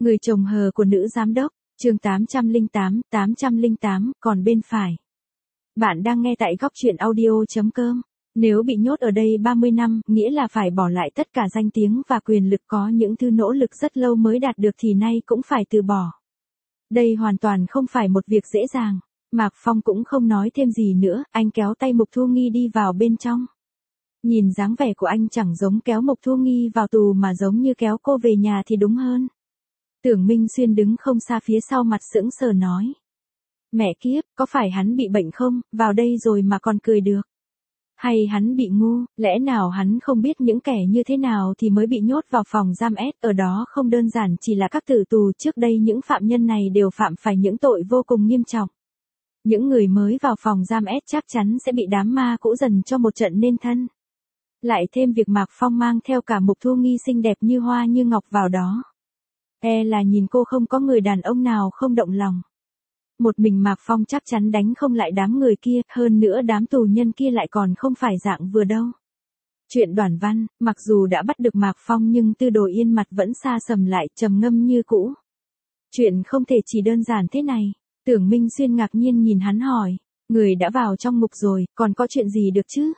Người chồng hờ của nữ giám đốc, chương 808, còn bên phải. Bạn đang nghe tại góc truyện audio.com. Nếu bị nhốt ở đây 30 năm, nghĩa là phải bỏ lại tất cả danh tiếng và quyền lực, có những thứ nỗ lực rất lâu mới đạt được thì nay cũng phải từ bỏ. Đây hoàn toàn không phải một việc dễ dàng. Mạc Phong cũng không nói thêm gì nữa, anh kéo tay Mục Thu Nghi đi vào bên trong. Nhìn dáng vẻ của anh chẳng giống kéo Mục Thu Nghi vào tù mà giống như kéo cô về nhà thì đúng hơn. Tưởng Minh Xuyên đứng không xa phía sau, mặt sững sờ nói. Mẹ kiếp, có phải hắn bị bệnh không, vào đây rồi mà còn cười được. Hay hắn bị ngu, lẽ nào hắn không biết những kẻ như thế nào thì mới bị nhốt vào phòng giam S, ở đó không đơn giản chỉ là các tử tù, trước đây những phạm nhân này đều phạm phải những tội vô cùng nghiêm trọng. Những người mới vào phòng giam S chắc chắn sẽ bị đám ma cũ dần cho một trận nên thân. Lại thêm việc Mạc Phong mang theo cả Mục Thu Nghi xinh đẹp như hoa như ngọc vào đó. Là nhìn cô không có người đàn ông nào không động lòng. Một mình Mạc Phong chắc chắn đánh không lại đám người kia, hơn nữa đám tù nhân kia lại còn không phải dạng vừa đâu. Chuyện Đoản Văn, mặc dù đã bắt được Mạc Phong nhưng Tư Đồ Yên mặt vẫn xa sầm lại, trầm ngâm như cũ. Chuyện không thể chỉ đơn giản thế này. Tưởng Minh Xuyên ngạc nhiên nhìn hắn hỏi, người đã vào trong ngục rồi, còn có chuyện gì được chứ?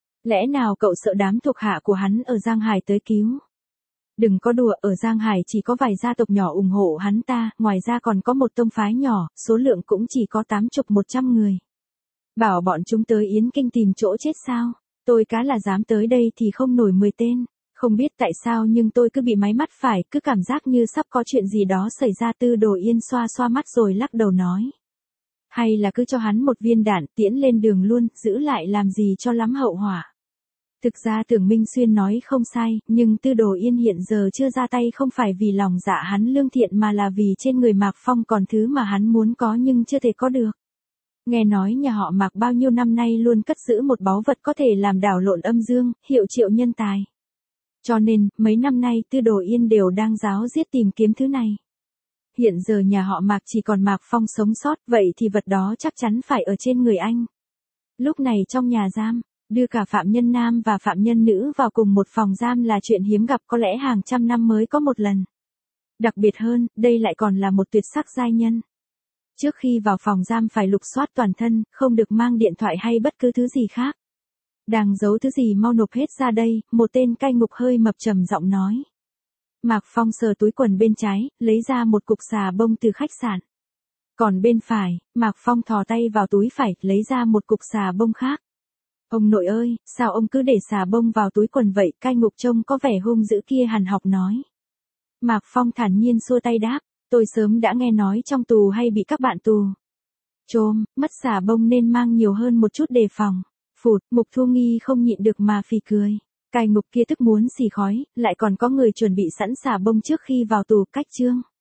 Lẽ nào cậu sợ đám thuộc hạ của hắn ở Giang Hải tới cứu? Đừng có đùa, ở Giang Hải chỉ có vài gia tộc nhỏ ủng hộ hắn ta, ngoài ra còn có một tông phái nhỏ, số lượng cũng chỉ có 80-100 người. Bảo bọn chúng tới Yến Kinh tìm chỗ chết sao? Tôi cá là dám tới đây thì không nổi 10 tên. Không biết tại sao nhưng tôi cứ bị máy mắt phải, cứ cảm giác như sắp có chuyện gì đó xảy ra. Tư Đồ Yên xoa xoa mắt rồi lắc đầu nói. Hay là cứ cho hắn một viên đạn tiễn lên đường luôn, giữ lại làm gì cho lắm hậu hỏa. Thực ra Tưởng Minh Xuyên nói không sai, nhưng Tư Đồ Yên hiện giờ chưa ra tay không phải vì lòng dạ hắn lương thiện mà là vì trên người Mạc Phong còn thứ mà hắn muốn có nhưng chưa thể có được. Nghe nói nhà họ Mạc bao nhiêu năm nay luôn cất giữ một báu vật có thể làm đảo lộn âm dương, hiệu triệu nhân tài. Cho nên, mấy năm nay Tư Đồ Yên đều đang ráo riết tìm kiếm thứ này. Hiện giờ nhà họ Mạc chỉ còn Mạc Phong sống sót, vậy thì vật đó chắc chắn phải ở trên người anh. Lúc này trong nhà giam, đưa cả phạm nhân nam và phạm nhân nữ vào cùng một phòng giam là chuyện hiếm gặp, có lẽ hàng trăm năm mới có một lần. Đặc biệt hơn, đây lại còn là một tuyệt sắc giai nhân. Trước khi vào phòng giam phải lục soát toàn thân, không được mang điện thoại hay bất cứ thứ gì khác. Đang giấu thứ gì mau nộp hết ra đây, một tên cai ngục hơi mập trầm giọng nói. Mạc Phong sờ túi quần bên trái, lấy ra một cục xà bông từ khách sạn. Còn bên phải, Mạc Phong thò tay vào túi phải, lấy ra một cục xà bông khác. Ông nội ơi, sao ông cứ để xà bông vào túi quần vậy? Cai ngục trông có vẻ hung dữ kia hằn học nói. Mạc Phong thản nhiên xua tay đáp, tôi sớm đã nghe nói trong tù hay bị các bạn tù chôm, mất xà bông nên mang nhiều hơn một chút đề phòng. Phụt, Mục Thu Nghi không nhịn được mà phì cười. Cai ngục kia tức muốn xì khói, lại còn có người chuẩn bị sẵn xà bông trước khi vào tù, cách chương.